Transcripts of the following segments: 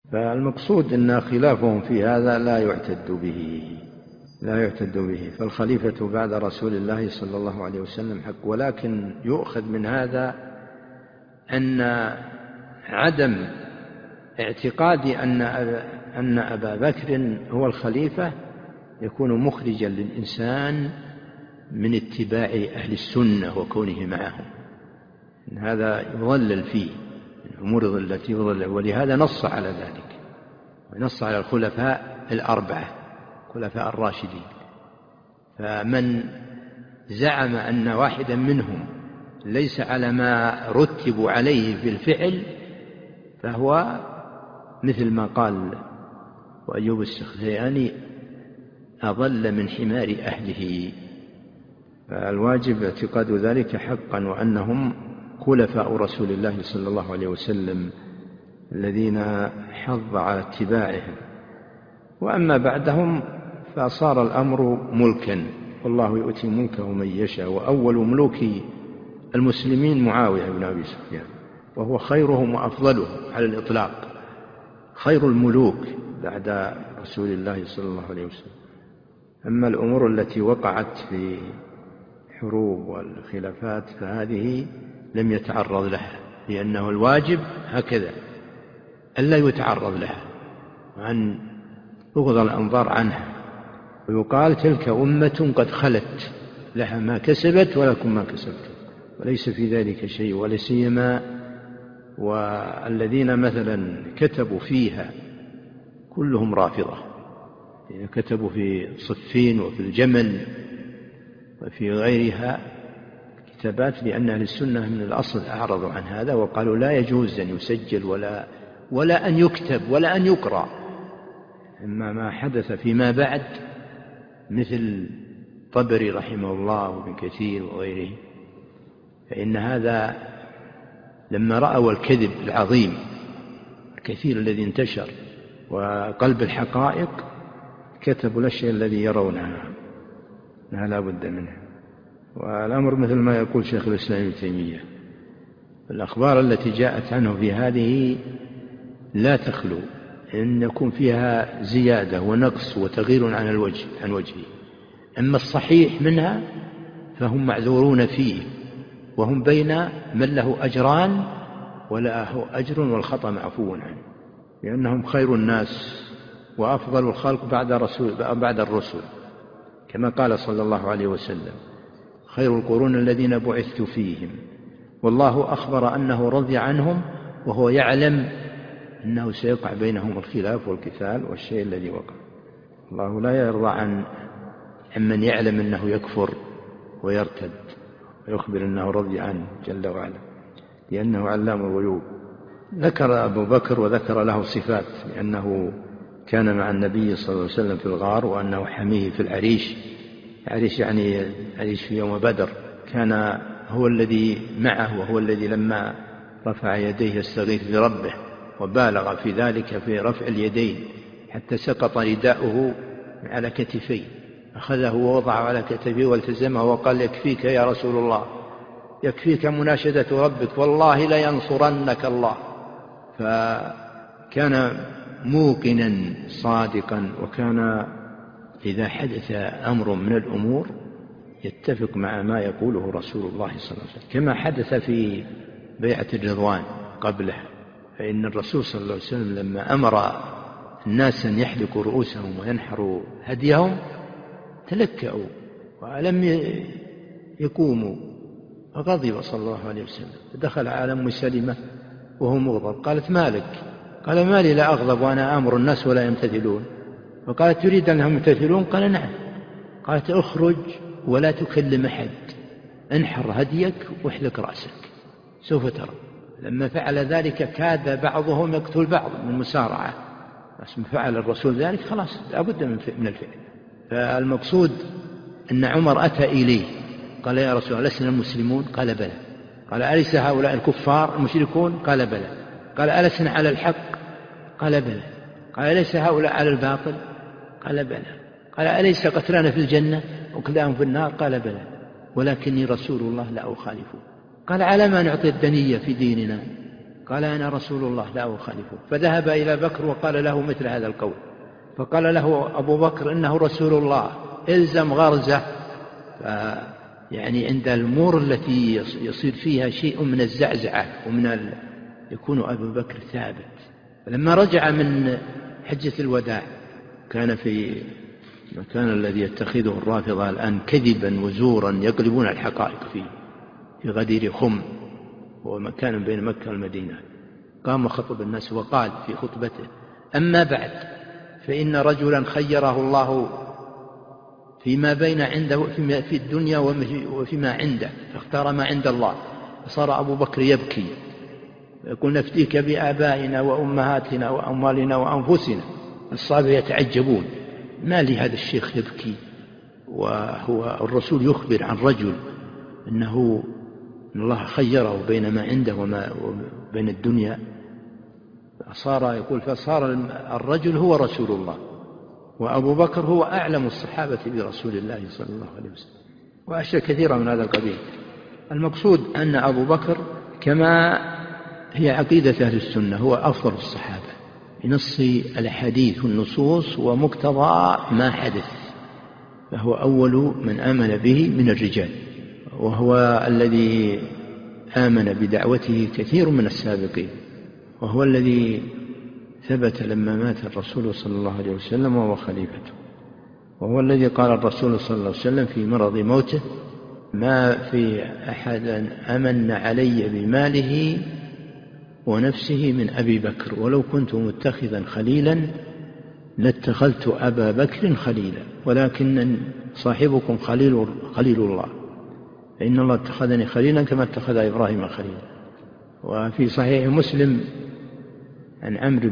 فالمقصود أن خلافهم في هذا لا يعتد به. فالخليفة بعد رسول الله صلى الله عليه وسلم حق. ولكن يؤخذ من هذا أن عدم اعتقاد أن أبا بكر هو الخليفة يكون مخرجا للإنسان من اتباع أهل السنة وكونه معهم. هذا يضلل فيه الأمور التي يضلل، ولهذا نص على ذلك، ونص على الخلفاء الأربعة خلفاء الراشدين. فمن زعم أن واحدا منهم ليس على ما رتبوا عليه في الفعل فهو مثل ما قال وأيوب السختياني أضل من حمار أهله. فالواجب اعتقاد ذلك حقا، وأنهم خلفاء رسول الله صلى الله عليه وسلم الذين حض على اتباعهم. وأما بعدهم فصار الأمر ملكا، والله يؤتي ملكه من يشاء. وأول ملوك المسلمين معاوية بن أبي سفيان، وهو خيرهم وأفضلهم على الإطلاق، خير الملوك بعد رسول الله صلى الله عليه وسلم. أما الأمور التي وقعت في حروب والخلافات فهذه لم يتعرض لها، لأنه الواجب هكذا ألا يتعرض لها وأن يغض الأنظار عنها، ويقال تلك أمة قد خلت لها ما كسبت ولكم ما كسبتم، وليس في ذلك شيء. ولا سيما والذين مثلا كتبوا فيها كلهم رافضة، كتبوا في صفين وفي الجمل وفي غيرها كتابات، لأن أهل السنة من الأصل أعرضوا عن هذا وقالوا لا يجوز أن يسجل ولا أن يكتب ولا أن يقرأ. أما ما حدث فيما بعد مثل طبري رحمه الله وابن كثير وغيره، فإن هذا لما رأوا الكذب العظيم الكثير الذي انتشر وقلب الحقائق كتبوا الأشياء الذي يرونها لا بد منها. والأمر مثل ما يقول شيخ الإسلام ابن تيمية، الأخبار التي جاءت عنه في هذه لا تخلو أن يكون فيها زيادة ونقص وتغيير عن وجهه. أما الصحيح منها فهم معذورون فيه، وهم بين من له أجران وله أجر والخطأ معفو عنه، لأنهم خير الناس وأفضل الخلق بعد الرسل، كما قال صلى الله عليه وسلم خير القرون الذين بعثت فيهم، والله أخبر أنه رضي عنهم وهو يعلم أنه سيقع بينهم الخلاف والقتال والشيء الذي وقع. الله لا يرضى عن من يعلم أنه يكفر ويرتد ويخبر أنه رضي عنه جل وعلا، لأنه علام الغيوب. ذكر أبو بكر وذكر له صفات، لأنه كان مع النبي صلى الله عليه وسلم في الغار، وأنه حميه في العريش يعني عريش في يوم بدر، كان هو الذي معه، وهو الذي لما رفع يديه يستغيث بربه وبالغ في ذلك في رفع اليدين حتى سقط رداؤه على كتفيه، أخذه ووضعه على كتفيه والتزمه وقال يكفيك يا رسول الله، يكفيك مناشدة ربك، والله لينصرنك الله. فكان موقنا صادقا، وكان إذا حدث أمر من الأمور يتفق مع ما يقوله رسول الله صلى الله عليه وسلم، كما حدث في بيعة الرضوان قبله. فإن الرسول صلى الله عليه وسلم لما أمر الناس أن يحلقوا رؤوسهم وينحروا هديهم تلكأوا ولم يقوموا، فغضب صلى الله عليه وسلم، فدخل على أم سلمة وهو مغضب، قالت مالك؟ قال مالي لا أغضب وأنا آمر الناس ولا يمتثلون. فقالت تريد أنهم يمتثلون؟ قال نعم. قالت اخرج ولا تكلم أحد، انحر هديك واحلق رأسك سوف ترى. لما فعل ذلك كاد بعضهم يقتل بعض من المسارعة، بس فعل الرسول ذلك خلاص لابد من الفعل. فالمقصود أن عمر أتى إليه قال يا رسول الله لسنا المسلمون؟ قال بلى. قال أليس هؤلاء الكفار المشركون؟ قال بلى. قال ألسنا على الحق؟ قال بلى. قال أليس هؤلاء على الباطل؟ قال بلى. قال أليس قتلانا في الجنة وكلاهم في النار؟ قال بلى، ولكني رسول الله لا أخالفه. قال على ما نعطي الدنية في ديننا؟ قال أنا رسول الله لا أخالفه. فذهب إلى بكر وقال له مثل هذا القول، فقال له أبو بكر إنه رسول الله إلزم غرزه. يعني عند الأمور التي يصير فيها شيء من الزعزعة يكون أبو بكر ثابت. فلما رجع من حجة الوداع كان في المكان الذي يتخذه الرافضة الآن كذبا وزورا يقلبون الحقائق فيه، في غدير خم، هو مكان بين مكة والمدينة. قام خطب الناس وقال في خطبته: أما بعد، فإن رجلا خيره الله فيما بين عنده في الدنيا وفيما عنده، فاختار ما عند الله. فصار أبو بكر يبكي يقول: نفديك بآبائنا وأمهاتنا وأموالنا وأنفسنا. الصحابة يتعجبون: ما لي هذا الشيخ يبكي وهو الرسول يخبر عن رجل إن الله خيره بين ما عنده وبين الدنيا. فصار الرجل هو رسول الله، وأبو بكر هو أعلم الصحابة برسول الله صلى الله عليه وسلم، وأشياء كثيرة من هذا القبيل. المقصود أن أبو بكر كما هي عقيدة أهل السنة هو أفضل الصحابة بنص الحديث والنصوص ومقتضى ما حدث، فهو أول من آمن به من الرجال، وهو الذي آمن بدعوته كثير من السابقين، وهو الذي ثبت لما مات الرسول صلى الله عليه وسلم وهو خليفته، وهو الذي قال الرسول صلى الله عليه وسلم في مرض موته: ما في أحد أمن علي بماله ونفسه من أبي بكر، ولو كنت متخذا خليلا لاتخذت أبا بكر خليلا، ولكن صاحبكم خليل الله، فإن الله اتخذني خليلا كما اتخذ إبراهيم خليلا. وفي صحيح مسلم عن عمرو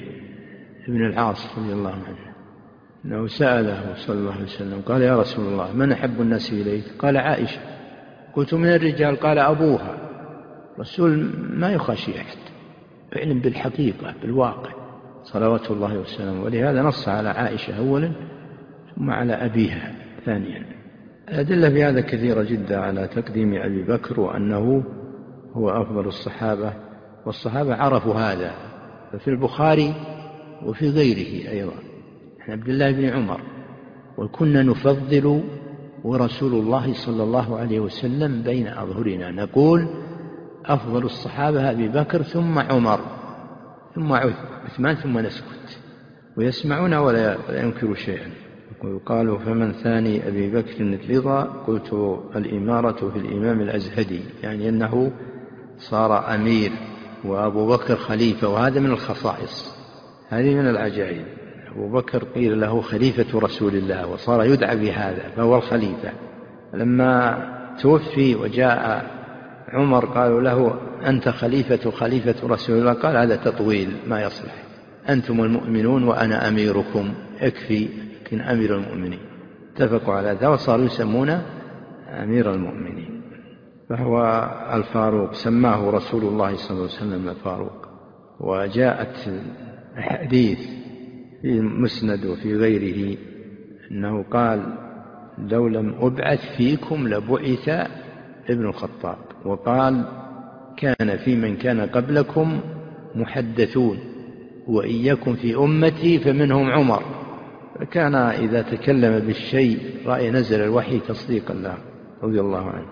بن العاص رضي الله عنه أنه سأله صلى الله عليه وسلم قال: يا رسول الله، من أحب الناس إليك؟ قال: عائشة. قلت: من الرجال؟ قال: أبوها. الرسول ما يخشي أحد، علم بالحقيقة بالواقع صلوات الله وسلامه، ولهذا نص على عائشة أولا ثم على أبيها ثانيا. الأدلة في هذا كثيرة جدا على تقديم أبي بكر وأنه هو أفضل الصحابة، والصحابة عرفوا هذا، ففي البخاري وفي غيره أيضا عن عبد الله بن عمر: وكنا نفضل ورسول الله صلى الله عليه وسلم بين أظهرنا، نقول أفضل الصحابة أبي بكر ثم عمر ثم عثمان ثم نسكت، ويسمعون ولا ينكروا شيئا. ويقال: فمن ثاني أبي بكر رضا؟ قلت: الإمارة في الإمام الأزهدي، يعني أنه صار أمير وأبو بكر خليفة، وهذا من الخصائص، هذه من العجائب. أبو بكر قيل له خليفة رسول الله وصار يدعى بهذا، فهو الخليفة. لما توفي وجاء عمر قالوا له: أنت خليفة رسول الله. قال: هذا تطويل ما يصلح، أنتم المؤمنون وأنا أميركم، اكفي لكن أمير المؤمنين. اتفقوا على ذا وصاروا يسمون أمير المؤمنين، فهو الفاروق، سماه رسول الله صلى الله عليه وسلم الفاروق. وجاءت الحديث في المسند وفي غيره أنه قال: لو لم أبعث فيكم لبعث ابن الخطاب. وقال: كان في من كان قبلكم محدثون، وإياكم في أمتي فمنهم عمر. فكان إذا تكلم بالشيء رأي نزل الوحي تصديقا له رضي الله عنه،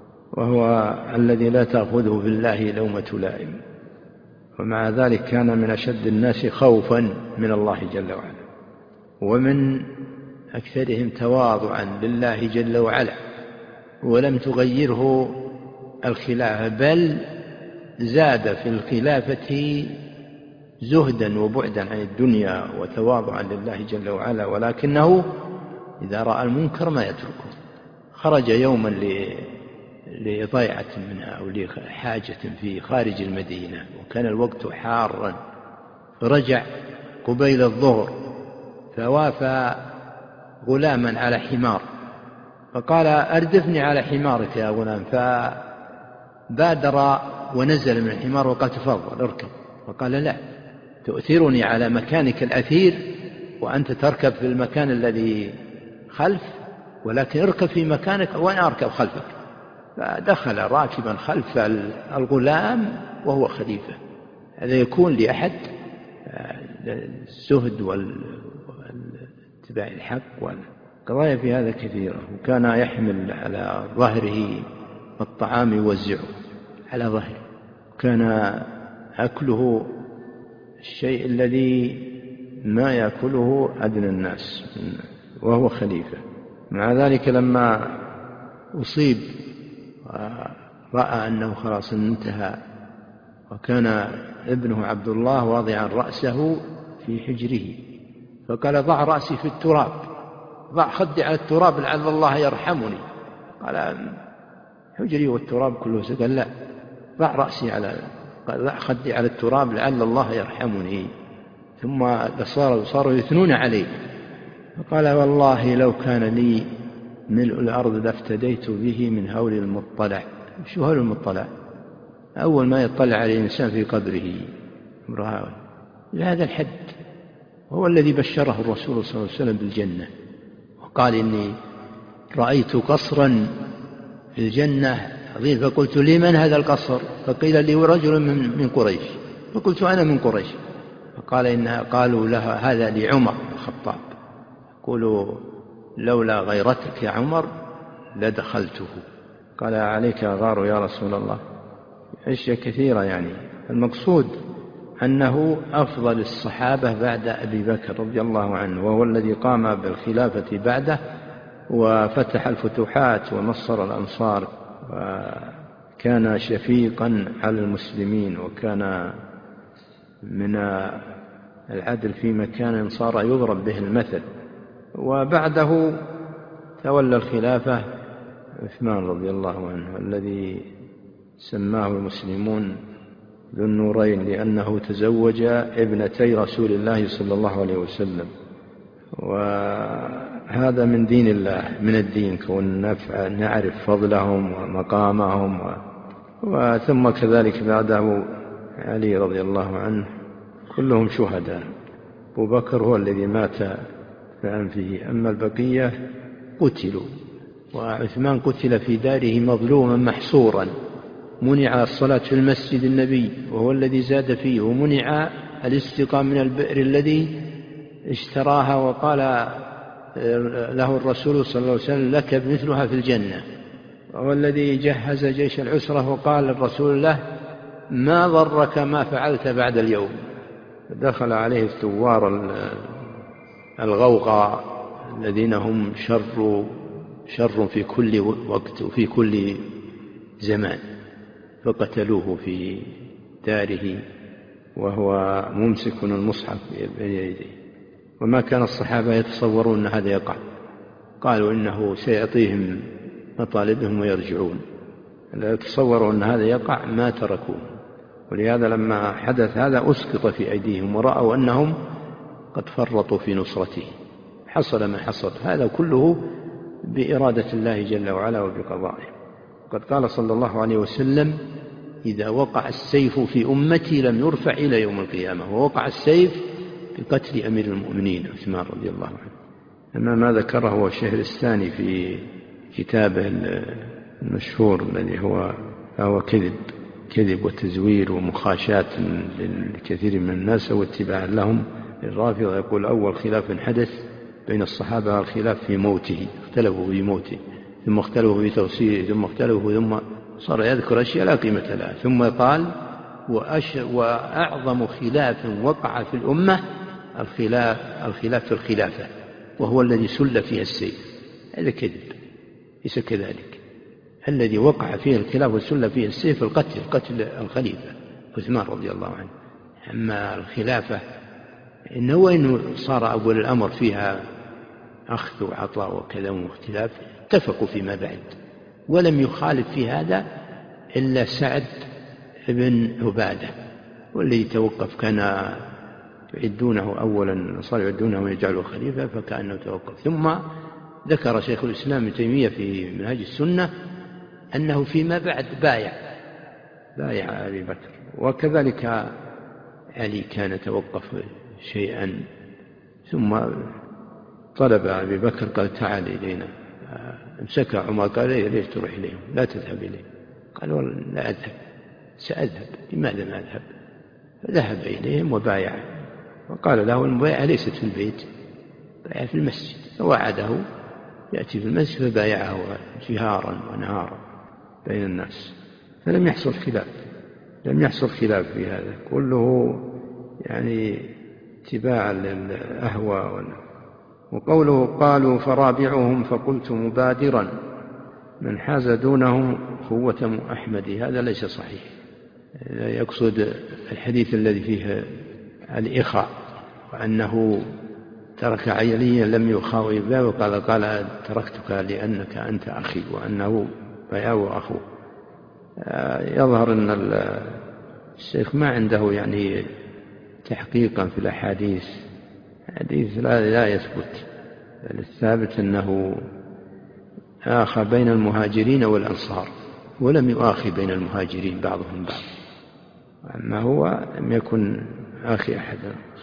وهو الذي لا تأخذه بالله لومة لائم، ومع ذلك كان من أشد الناس خوفا من الله جل وعلا، ومن أكثرهم تواضعا لله جل وعلا، ولم تغيره الخلافة، بل زاد في الخلافة زهدا وبعدا عن الدنيا وتواضعا لله جل وعلا، ولكنه إذا رأى المنكر ما يتركه. خرج يوما لضيعة منها أو لحاجة في خارج المدينة، وكان الوقت حارا، فرجع قبيل الظهر فوافى غلاما على حمار، فقال: أردفني على حمارك يا غلام، فبادر ونزل من الحمار وقال: تفضل اركب. فقال: لا، تؤثرني على مكانك الأثير وأنت تركب في المكان الذي خلف، ولكن اركب في مكانك وأنا أركب خلفك. فدخل راكبا خلف الغلام وهو خليفة، هذا يكون لأحد الزهد واتباع الحق والقضايا في هذا كثيرة. وكان يحمل على ظهره الطعام يوزعه على ظهره، كان أكله الشيء الذي ما يأكله أدنى الناس وهو خليفة. مع ذلك لما أصيب رأى أنه خلاص انتهى، وكان ابنه عبد الله واضعا رأسه في حجره، فقال ضع رأسي في التراب، ضع خدي على التراب لعل الله يرحمني. قال حجري والتراب كله، قال لا، ضع رأسي ضع خدي على التراب لعل الله يرحمني. ثم صاروا يثنون عليه، فقال والله لو كان لي ملء الأرض لافتديت به من هول المطلع. شو هول المطلع؟ أول ما يطلع عليه الإنسان في قبره لهذا الحد. هو الذي بشره الرسول صلى الله عليه وسلم بالجنة، وقال إني رأيت قصرا في الجنة عظيم، فقلت لمن هذا القصر؟ فقيل لي رجل من قريش، فقلت أنا من قريش. قالوا لها هذا لعمر بن الخطاب. قولوا لولا غيرتك يا عمر لدخلته. قال عليك غار يا رسول الله. أشياء كثيرة يعني. المقصود أنه أفضل الصحابة بعد أبي بكر رضي الله عنه، وهو الذي قام بالخلافة بعده وفتح الفتوحات ونصر الأنصار، وكان شفيقا على المسلمين، وكان من العدل في مكان صار يضرب به المثل. وبعده تولى الخلافة عثمان رضي الله عنه، الذي سماه المسلمون ذو النورين، لأنه تزوج ابنتي رسول الله صلى الله عليه وسلم. وهذا من دين الله، من الدين، كون نعرف فضلهم ومقامهم. وثم كذلك بعده علي رضي الله عنه، كلهم شهداء. أبو بكر هو الذي مات بأنفه، أما البقية قتلوا. وعثمان قتل في داره مظلوما محصورا، منع الصلاة في المسجد النبي وهو الذي زاد فيه، ومنع الاستقاء من البئر الذي اشتراها، وقال له الرسول صلى الله عليه وسلم لك مثلها في الجنة. وهو الذي جهز جيش العسرة، وقال الرسول له ما ضرك ما فعلت بعد اليوم. دخل عليه الثوار الغوغاء الذين هم شر في كل وقت وفي كل زمان، فقتلوه في داره وهو ممسك المصحف بيده. وما كان الصحابة يتصورون أن هذا يقع، قالوا إنه سيعطيهم مطالبهم ويرجعون. لا يتصوروا أن هذا يقع ما تركوه. ولهذا لما حدث هذا أسقط في أيديهم، ورأوا أنهم قد فرطوا في نصرته، حصل ما حصل. هذا كله بإرادة الله جل وعلا وبقضائه. قد قال صلى الله عليه وسلم إذا وقع السيف في أمتي لم يرفع إلى يوم القيامة. ووقع السيف بقتل أمير المؤمنين عثمان رضي الله عنه. أما ما ذكره هو الشهرستاني في كتابه المشهور الذي هو كذب وتزوير ومخاشاة للكثير من الناس واتباع لهم الرافضة. يقول أول خلاف حدث بين الصحابة الخلاف في موته، اختلفوا في موته، ثم اختلفوا في توصيله، ثم اختلفوا، ثم صار يذكر أشياء لا قيمة لها، ثم قال وأعظم خلاف وقع في الأمة الخلاف في الخلافة، وهو الذي سل فيها السيف. هذا كذب، ليس كذلك. الذي وقع فيه الخلاف وسل فيه السيف قتل الخليفة عثمان رضي الله عنه. أما الخلافة إنه صار أول الأمر فيها أخذ وعطاء وكذا واختلاف، اتفقوا فيما بعد، ولم يخالف في هذا إلا سعد بن عبادة، والذي توقف. كان يعدونه أولا، صار يعدونه ويجعله خليفة، فكأنه توقف. ثم ذكر شيخ الإسلام ابن تيمية في منهاج السنة أنه فيما بعد بايع أبي بكر. وكذلك علي كان توقف شيئا، ثم طلب أبي بكر قال تعال إلينا، امسك عمر قال ليش تروح إليهم؟ لا تذهب إليهم. قال لا أذهب. سأذهب. لماذا ما أذهب؟ فذهب إليهم وبايع، وقال له المبايعة ليست في البيت، بايع في المسجد، فوعده يأتي في المسجد فبايعه جهارا ونهارا بين الناس، فلم يحصل خلاف، لم يحصل خلاف في هذا كله، يعني اتباعا للأهواء. وقوله قالوا فرابعهم فقلت مبادرا من حاز دونهم قوة أحمد، هذا ليس صحيح، يقصد الحديث الذي فيه الإخاء، وأنه ترك عليا لم يخاوي به، وقال تركتك لأنك أنت أخي، وأنه بياو أخوه. يظهر أن الشيخ ما عنده يعني تحقيقا في الأحاديث، حديث لا يثبت، بل الثابت أنه آخى بين المهاجرين والأنصار، ولم يؤاخي بين المهاجرين بعضهم بعض، أما هو لم يكن آخي أحد.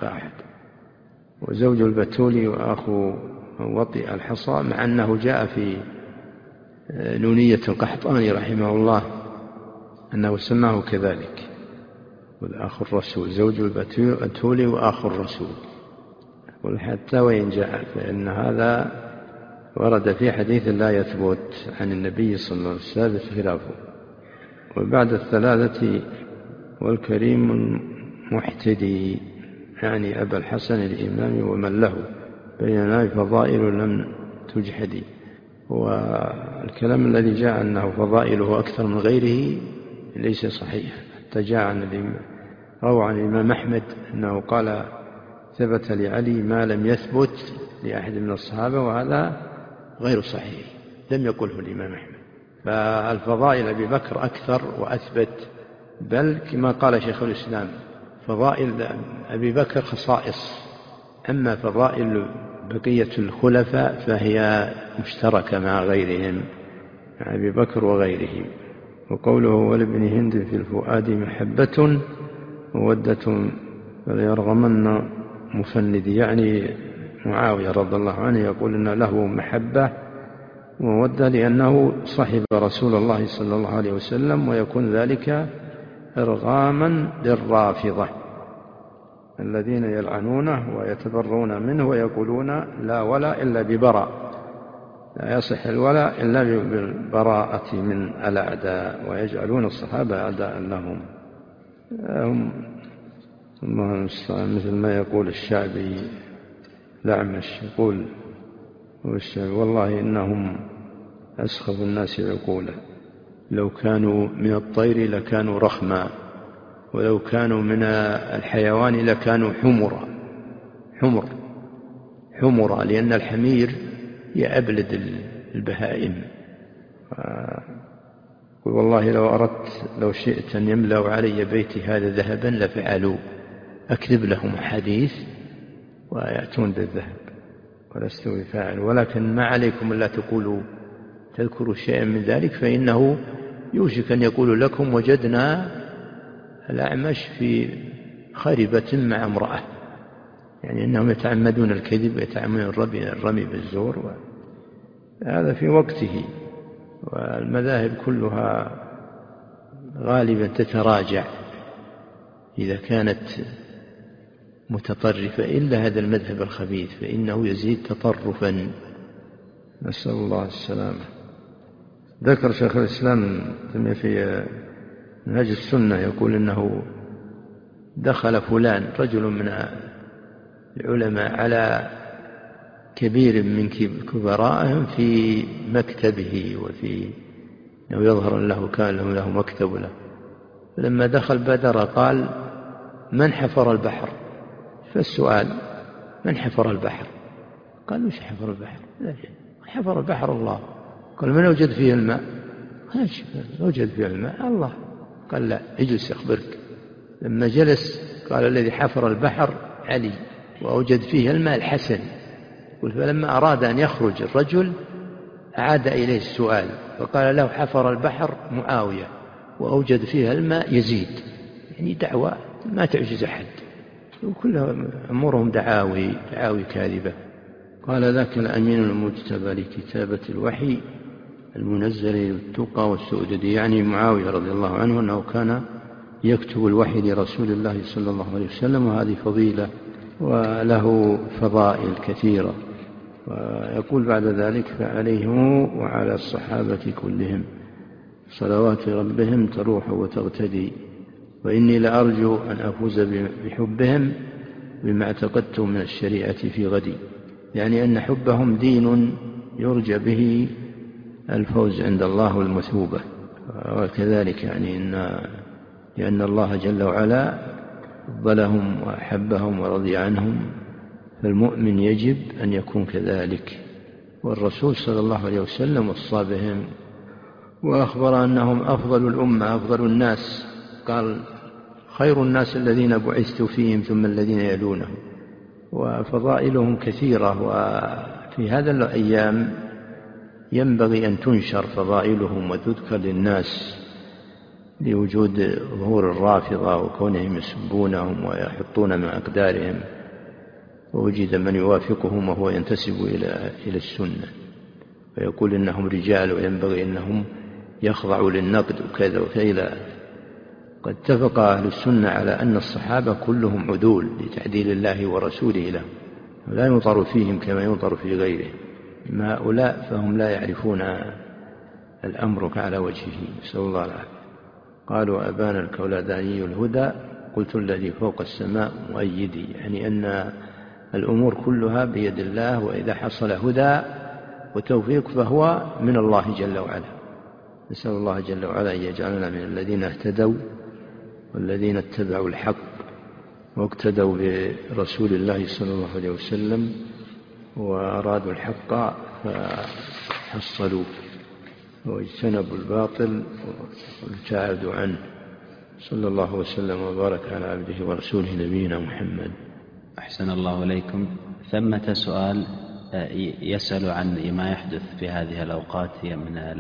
وزوج البتول وأخو وطئ الحصى، مع أنه جاء في نونية القحطاني رحمه الله أنه سماه كذلك، والأخ الرسول، زوج البتول وأخ الرسول. حتى وإن جاء فإن هذا ورد في حديث لا يثبت عن النبي صلى الله عليه وسلم خلافه. وبعد الثلاثة والكريم المحتدي، يعني أبا الحسن الإمام ومن له، بيننا فضائل لم تجحدي. والكلام الذي جاء أنه فضائله أكثر من غيره ليس صحيح، حتى جاء روى عن الإمام أحمد أنه قال ثبت لعلي ما لم يثبت لأحد من الصحابة، وهذا غير صحيح، لم يقله الإمام أحمد. فالفضائل أبي بكر أكثر وأثبت، بل كما قال شيخ الإسلام فضائل أبي بكر خصائص، أما فضائل بقية الخلفاء فهي مشتركة مع غيرهم، مع أبي بكر وغيره. وقوله ولابن هند في الفؤاد محبة مودة فليرغمن مفندي، يعني معاوية رضي الله عنه يقول إن له محبة ومودة لأنه صحب رسول الله صلى الله عليه وسلم، ويكون ذلك إرغاما للرافضة الذين يلعنونه ويتبرون منه ويقولون لا ولا إلا ببراء، لا يصح الولاء إلا بالبراءة من الأعداء، ويجعلون الصحابة أعداء لهم. هم مثل ما يقول الشعبي الأعمش، يقول والله إنهم أسخف الناس عقولا، لو كانوا من الطير لكانوا رخما، ولو كانوا من الحيوان لكانوا حمرا، لأن الحمير يأبلد البهائم. والله لو شئت أن يملأوا علي بيتي هذا ذهبا لفعلوا، أكذب لهم حديث ويأتون بالذهب ولست بفاعل، ولكن ما عليكم ألا تذكروا شيئا من ذلك، فإنه يوشك أن يقول لكم وجدنا الأعمش في خربة مع امرأة، يعني أنهم يتعمدون الكذب ويتعمدون الرمي بالزور، هذا في وقته. والمذاهب كلها غالبا تتراجع إذا كانت متطرفة، إلا هذا المذهب الخبيث فإنه يزيد تطرفا، نسأل الله السلامة. ذكر شيخ الإسلام في منهج السنة يقول إنه دخل فلان رجل من العلماء على كبير من كبرائهم في مكتبه، وفي أنه يظهر له كان له مكتب له، فلما دخل بدر قال من حفر البحر؟ فالسؤال من حفر البحر؟ قال مش حفر البحر؟ حفر البحر الله. قال من وجد فيه الماء؟ وجد فيه الماء الله. قال لا، اجلس أخبرك. لما جلس قال الذي حفر البحر علي، وأوجد فيه الماء الحسن. فلما أراد أن يخرج الرجل أعاد إليه السؤال، فقال له حفر البحر معاوية، وأوجد فيه الماء يزيد. يعني دعوة ما تعجز أحد، وكلها أمورهم دعاوي كاذبة. قال ذاك الأمين المجتبى لكتابة الوحي المنزل للتقى والسؤدد، يعني معاوية رضي الله عنه أنه كان يكتب الوحي لرسول الله صلى الله عليه وسلم، وهذه فضيلة وله فضائل كثيرة. ويقول بعد ذلك: فعليهم وعلى الصحابة كلهم صلوات ربهم تروح وتغتدي، وإني لأرجو أن أفوز بحبهم بما اعتقدت من الشريعة في غدي، يعني أن حبهم دين يرجى به الفوز عند الله والمثوبة. وكذلك يعني لأن الله جل وعلا فضلهم وأحبهم ورضي عنهم، فالمؤمن يجب أن يكون كذلك. والرسول صلى الله عليه وسلم وصى بهم وأخبر أنهم أفضل الأمة أفضل الناس، قال: خير الناس الذين بعثت فيهم ثم الذين يلونهم. وفضائلهم كثيرة، وفي هذا الأيام ينبغي أن تنشر فضائلهم وتذكر للناس لوجود ظهور الرافضة وكونهم يسبونهم ويحطون من أقدارهم، ووجد من يوافقهم وهو ينتسب إلى السنة ويقول إنهم رجال وينبغي أنهم يخضعوا للنقد وكذا وكذا. قد اتفق أهل السنة على أن الصحابة كلهم عدول لتعديل الله ورسوله لهم، ولا ينظر فيهم كما ينظر في غيرهم. أما هؤلاء فهم لا يعرفون الأمر على وجهه، نسأل الله العافية. قالوا: أبان الكولداني الهدى، قلت الذي فوق السماء مؤيدي، يعني أن الأمور كلها بيد الله، وإذا حصل هدى وتوفيق فهو من الله جل وعلا. نسأل الله جل وعلا أن يجعلنا من الذين اهتدوا والذين اتبعوا الحق واقتدوا برسول الله صلى الله عليه وسلم وأرادوا الحق فحصلوا واجتنبوا الباطل وابتعدوا عنه. صلى الله وسلم وبارك على عبده ورسوله نبينا محمد. أحسن الله إليكم. ثمة سؤال يسأل عن ما يحدث في هذه الأوقات، هي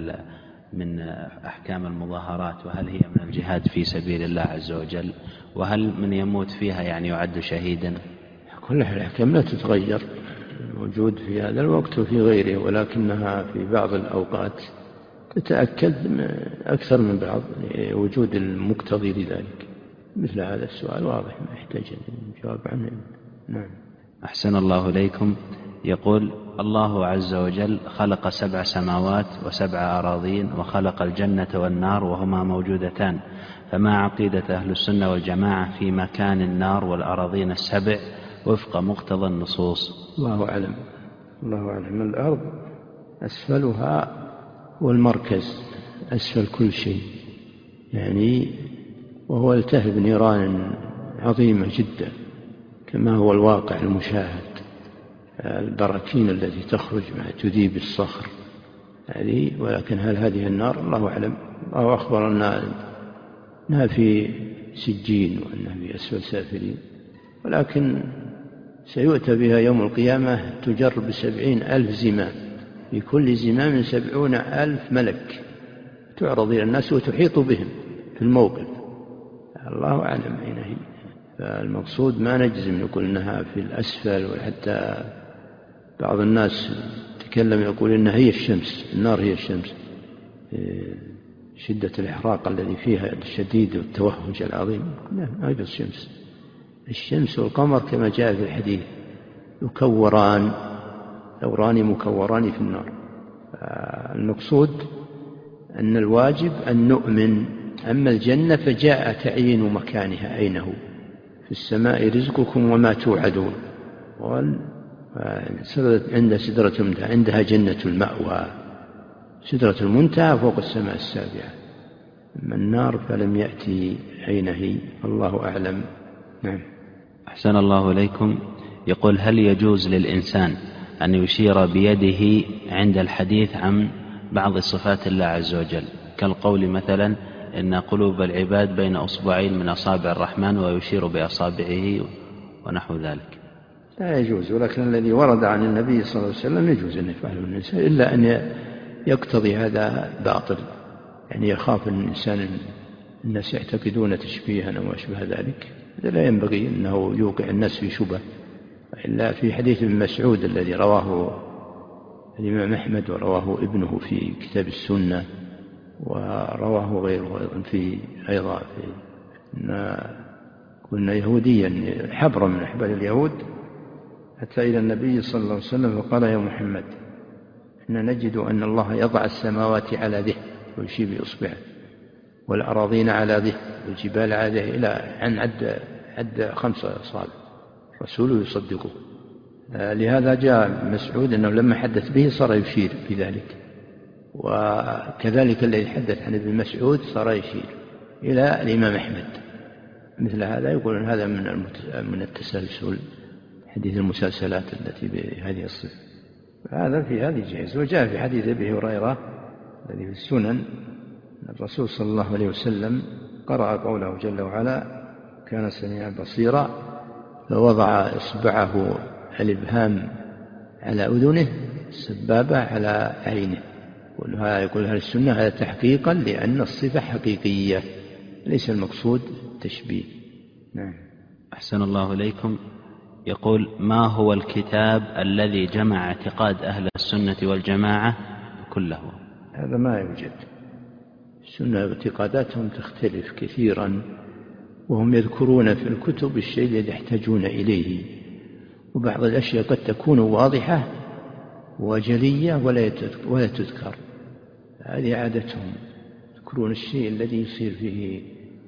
من أحكام المظاهرات، وهل هي من الجهاد في سبيل الله عز وجل، وهل من يموت فيها يعني يعد شهيدا؟ كل الأحكام لا تتغير، موجود في هذا الوقت وفي غيره، ولكنها في بعض الأوقات تتأكد أكثر من بعض وجود المقتضي لذلك. مثل هذا السؤال واضح ما يحتاج الجواب عنه. نعم. أحسن الله إليكم. يقول: الله عز وجل خلق 7 سماوات و7 أراضين، وخلق الجنة والنار وهما موجودتان، فما عقيدة أهل السنة والجماعة في مكان النار والأراضين ال7 وفق مقتضى النصوص؟ الله أعلم. الله أعلم. الأرض أسفلها والمركز أسفل كل شيء، يعني وهو يلتهب نيران عظيمة جدا كما هو الواقع المشاهد، البراكين التي تخرج مع تذيب الصخر هذه. ولكن هل هذه النار؟ الله أعلم. الله أخبر أنها في سجين وأنها في أسفل سافلين، ولكن سيؤتى بها يوم القيامة تجر ب70,000 زمام، في كل زمام 70,000 ملك، تعرض إلى الناس وتحيط بهم في الموقف. الله أعلم أين هي. فالمقصود ما نجزم نقول إنها في الأسفل، وحتى بعض الناس تكلم يقول إنها هي الشمس، النار هي الشمس، شدة الإحراق الذي فيها الشديد والتوهج العظيم. لا، ما هي الشمس. الشمس والقمر كما جاء في الحديث يكوران، دوران مكوران في النار. المقصود أن الواجب أن نؤمن. أما الجنة فجاء تعيين مكانها أين هو: في السماء رزقكم وما توعدون. عند سدرة المنتهى، عندها جنة المأوى، سدرة المنتهى فوق السماء السابعة. أما النار فلم يأتي أين هي، الله أعلم. نعم. أحسن الله إليكم. يقول: هل يجوز للإنسان أن يشير بيده عند الحديث عن بعض صفات الله عز وجل، كالقول مثلا إن قلوب العباد بين أصبعين من أصابع الرحمن ويشير بأصابعه ونحو ذلك؟ لا يجوز، ولكن الذي ورد عن النبي صلى الله عليه وسلم يجوز أن يفعله الإنسان، إلا أن يقتضي هذا باطل، يعني يخاف أن الناس يعتقدون تشبيها أو أشبه ذلك. هذا لا ينبغي أنه يوقع الناس في شبه. إلا في حديث ابن مسعود الذي رواه الإمام أحمد ورواه ابنه في كتاب السنة، ورواه غيره أيضا في كنا يهوديا حبرا من أحبار اليهود، أتى إلى النبي صلى الله عليه وسلم فقال: يا محمد، إن نجد أن الله يضع السماوات على ذه ويشير بإصبعه، والأراضين على ذه، والجبال على ذه، إلى أن عد 5 أصابع. رسوله يصدقه. لهذا جاء مسعود أنه لما حدث به صار يشير بذلك، وكذلك الذي حدث عن ابن مسعود صار يشير إلى الإمام أحمد. مثل هذا يقولون هذا من التسلسل، حديث المسلسلات التي بهذه الصفة. هذا في هذه جائز. وجاء في حديث أبي هريرة الذي في السنن، الرسول صلى الله عليه وسلم قرأ قوله جل وعلا: كان سميعا بصيرا، فوضع إصبعه الإبهام على أذنه، السبابة على عينه. يقول أهل السنة هذا تحقيقا لأن الصفة حقيقية، ليس المقصود التشبيه. نعم. أحسن الله إليكم. يقول: ما هو الكتاب الذي جمع اعتقاد أهل السنة والجماعة كله؟ هذا ما يوجد. السنة اعتقاداتهم تختلف كثيرا، وهم يذكرون في الكتب الشيء الذي يحتاجون إليه، وبعض الأشياء قد تكون واضحة وجلية ولا تذكر. هذه عادتهم، يذكرون الشيء الذي يصير فيه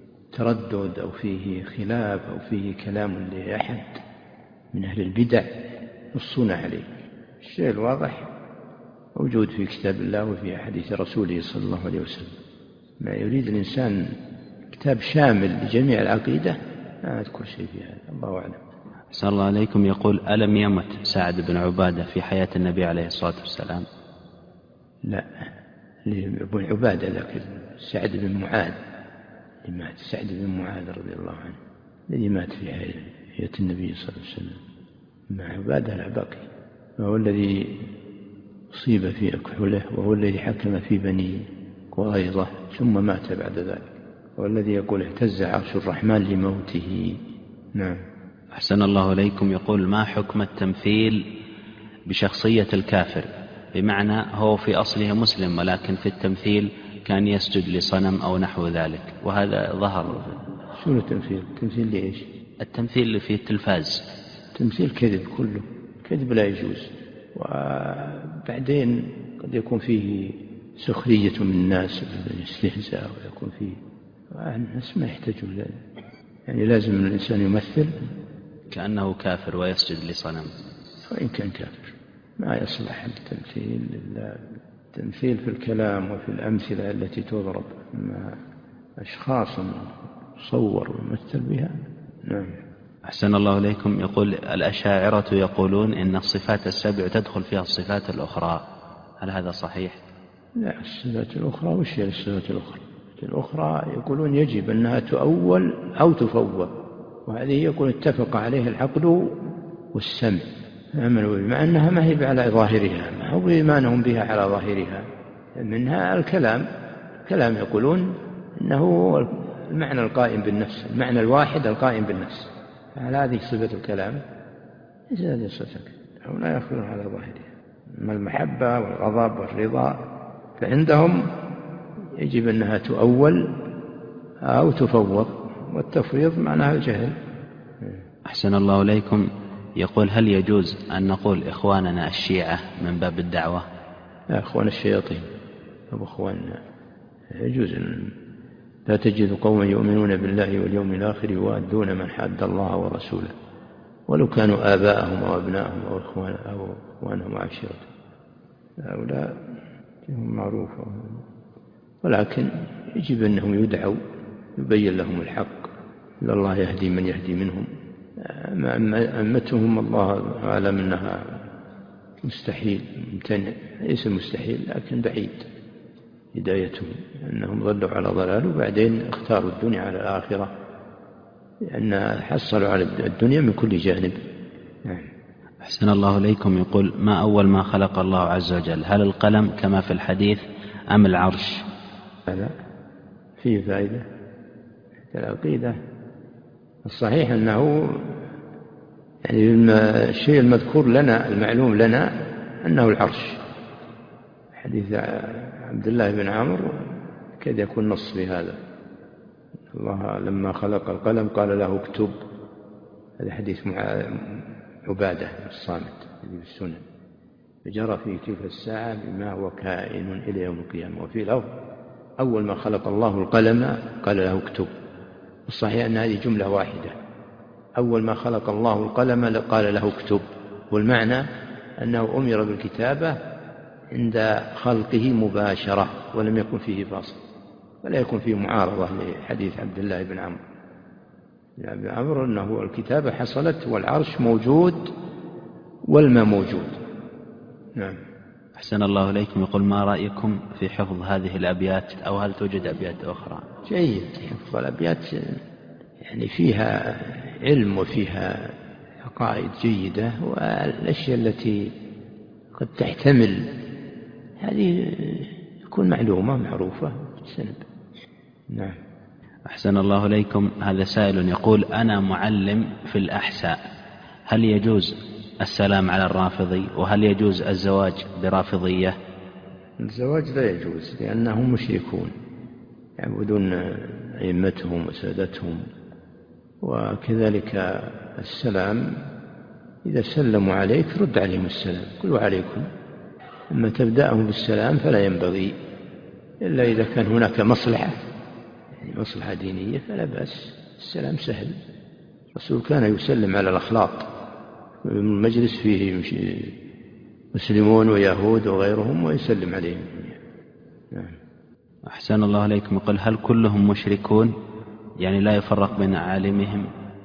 تردد أو فيه خلاف أو فيه كلام لأحد من أهل البدع، يصون عليه. الشيء الواضح موجود في كتاب الله وفي حديث رسوله صلى الله عليه وسلم. ما يريد الإنسان كتاب شامل لجميع العقيدة لا أذكر شيء في هذا، الله أعلم. أحسن الله عليكم. يقول: ألم يمت سعد بن عبادة في حياة النبي عليه الصلاة والسلام؟ لا، ابن عبادة لكن سعد بن معاذ اللي مات، سعد بن معاذ رضي الله عنه الذي مات في حياة النبي صلى الله عليه وسلم. مع عبادة لا بقي، وهو الذي أصيب في أكحله، وهو الذي حكم في بني قريظة ثم مات بعد ذلك، وهو الذي يقول: اهتز عرش الرحمن لموته. نعم. أحسن الله إليكم. يقول: ما حكم التمثيل بشخصية الكافر؟ بمعنى هو في أصله مسلم ولكن في التمثيل كان يسجد لصنم أو نحو ذلك، وهذا ظهر. شنو التمثيل؟ التمثيل لإيش؟ التمثيل اللي فيه التلفاز. التمثيل كذب، كله كذب لا يجوز. وبعدين قد يكون فيه سخرية من الناس والاستهزاء، ويكون فيه الناس ما يحتاجون له. يعني لازم الإنسان يمثل كأنه كافر ويسجد لصنم، وإن كان كافر ما يصلح التمثيل. التمثيل في الكلام وفي الأمثلة التي تضرب مع أشخاص صور ويمثل بها. نعم. أحسن الله إليكم. يقول: الأشاعرة يقولون إن الصفات السبع تدخل فيها الصفات الأخرى، هل هذا صحيح؟ لا، الصفات الأخرى وش هي الصفات الأخرى؟ الأخرى يقولون يجب أنها تؤول أو تفوض، وهذه يقول اتفق عليه العقل والسمع، مع أنها ما هي على ظاهرها، ما هو إيمانهم بها على ظاهرها. منها الكلام يقولون إنه المعنى القائم بالنفس، المعنى الواحد القائم بالنفس، هل هذه صفة الكلام؟ ليس هذه صفة، هم لا يأخذون على ظاهرها. أما المحبة والغضب والرضا فعندهم يجب أنها تؤول أو تفوض، والتفويض معناها الجهل. أحسن الله إليكم. يقول: هل يجوز أن نقول إخواننا الشيعة من باب الدعوة؟ لا، إخوان الشياطين أو إخواننا. يجوز لا تجد قوما يؤمنون بالله واليوم الآخر يوادون من حاد الله ورسوله ولو كانوا آباءهم أو أبناءهم أو إخوانهم وعشيرتهم. هؤلاء هم معروفة، ولكن يجب أنهم يدعوا، يبين لهم الحق، إلا الله يهدي من يهدي منهم. أمتهم الله أعلم أنها مستحيل، ممتنع، ليس مستحيل لكن بعيد هدايتهم، أنهم ضلوا على ضلال وبعدين اختاروا الدنيا على الآخرة، لأن حصلوا على الدنيا من كل جانب. أحسن الله إليكم. يقول: ما أول ما خلق الله عز وجل؟ هل القلم كما في الحديث أم العرش؟ هذا فيه فائدة في العقيدة. الصحيح أنه يعني الشيء المذكور لنا المعلوم لنا أنه العرش. حديث عبد الله بن عمرو كاد يكون نص في هذا، الله لما خلق القلم قال له اكتب. هذا حديث عبادة الصامت في السنن. فجرى في تلك الساعة بما هو كائن إلى يوم القيامة. وفي لفظ أول ما خلق الله القلم قال له اكتب. الصحيح أن هذه جملة واحدة، أول ما خلق الله القلم قال له اكتب، والمعنى أنه أمر بالكتابة عند خلقه مباشرة ولم يكن فيه فاصل، ولا يكون فيه معارضة لحديث عبد الله بن عمرو أنه الكتابة حصلت والعرش موجود والماء موجود. نعم. أحسن الله إليكم. يقول ما رأيكم في حفظ هذه الأبيات، أو هل توجد أبيات أخرى؟ جيد، حفظ الأبيات يعني فيها علم وفيها عقائد جيدة، والأشياء التي قد تحتمل هذه تكون معلومة معروفة تسند. نعم. أحسن الله إليكم. هذا سائل يقول أنا معلم في الأحساء، هل يجوز السلام على الرافضي، وهل يجوز الزواج برافضية؟ الزواج لا يجوز لأنهم مشركون يعبدون أئمتهم وسادتهم، وكذلك السلام إذا سلموا عليك رد عليهم السلام، قل وعليكم. أما تبدأهم بالسلام فلا ينبغي إلا إذا كان هناك مصلحة، يعني مصلحة دينية فلا بأس، السلام سهل. الرسول كان يسلم على الأخلاط، المجلس فيه مسلمون ويهود وغيرهم ويسلم عليهم. نعم. أحسن الله عليكم. يقول هل كلهم مشركون، يعني لا يفرق بين عالمهم؟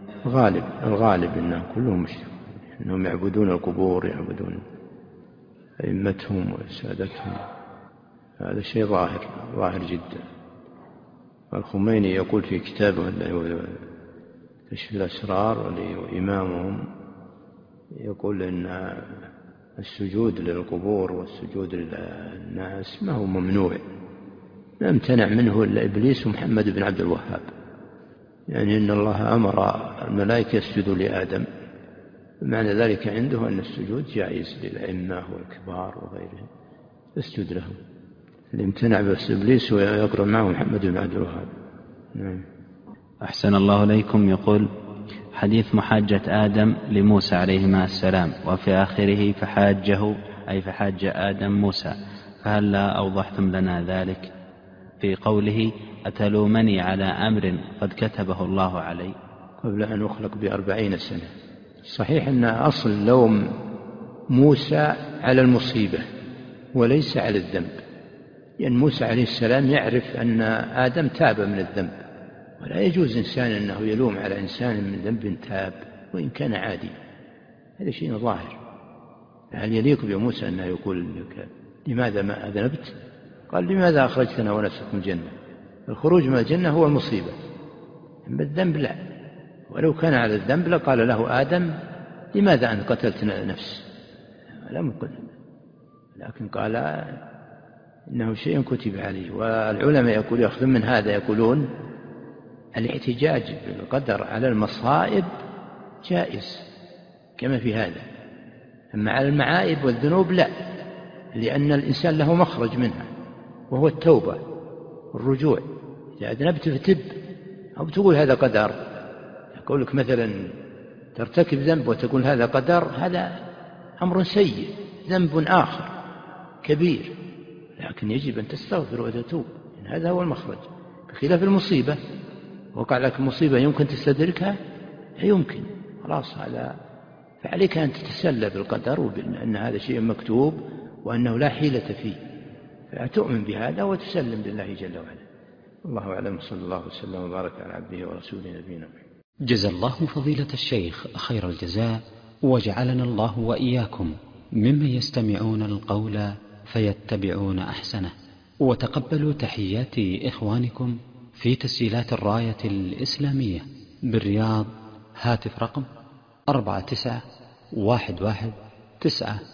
الغالب أنهم كلهم مشركون، أنهم يعبدون القبور، يعبدون أئمتهم وسادتهم. هذا شيء ظاهر جدا. الخميني يقول في كتابه كشف الأسرار وإمامهم يقول إن السجود للقبور والسجود للناس ما هو ممنوع، لا امتنع منه إلا إبليس ومحمد بن عبد الوهاب. يعني إن الله أمر الملائكة يسجدوا لآدم، معنى ذلك عنده أن السجود جائز للأئمة والكبار وغيرهم، يسجد لهم. اللي امتنع بس إبليس ويقرأ معه محمد بن عبد الوهاب. نعم. أحسن الله إليكم. يقول حديث محاجة آدم لموسى عليهما السلام وفي آخره فحاج آدم موسى، فهل لا أوضحتم لنا ذلك في قوله أتلومني على أمر قد كتبه الله علي؟ قبل أن أخلق ب40 سنة. صحيح أن أصل لوم موسى على المصيبة وليس على الذنب، لأن موسى عليه السلام يعرف أن آدم تاب من الذنب، ولا يجوز إنسان أنه يلوم على إنسان من ذنب تاب وإن كان عادي، هذا شيء ظاهر. هل يليق بموسى أنه يقول لك لماذا ما أذنبت؟ قال لماذا أخرجتنا ونفسك من الجنة؟ الخروج من الجنة هو المصيبة، أما الذنب لا. ولو كان على الذنب لقال له آدم لماذا أن قتلت نفس؟ لم يقتل، لكن قال إنه شيء كتب عليه. والعلماء يأخذون من هذا يقولون الاحتجاج بالقدر على المصائب جائز كما في هذا، أما على المعائب والذنوب لا، لأن الإنسان له مخرج منها وهو التوبة والرجوع. إذا أذنبت فتب، أو تقول هذا قدر، يقول لك مثلا ترتكب ذنب وتقول هذا قدر، هذا أمر سيء، ذنب آخر كبير، لكن يجب أن تستغفر وتتوب، هذا هو المخرج. بخلاف المصيبة، وقع لك مصيبة يمكن تستدركها، لا يمكن، خلاص هذا، فعليك أن تتسلى بالقدر وأن هذا شيء مكتوب وأنه لا حيلة فيه، فتؤمن بهذا وتسلم لله جل وعلا. الله أعلم، صلى الله وسلم وبارك على عبده ورسوله نبينا محمد. جزا الله فضيلة الشيخ خير الجزاء، وجعلنا الله وإياكم ممن يستمعون القول فيتبعون أحسنه. وتقبلوا تحيات إخوانكم في تسجيلات الراية الإسلامية بالرياض، هاتف رقم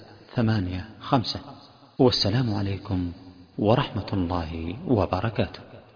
49111985. والسلام عليكم ورحمة الله وبركاته.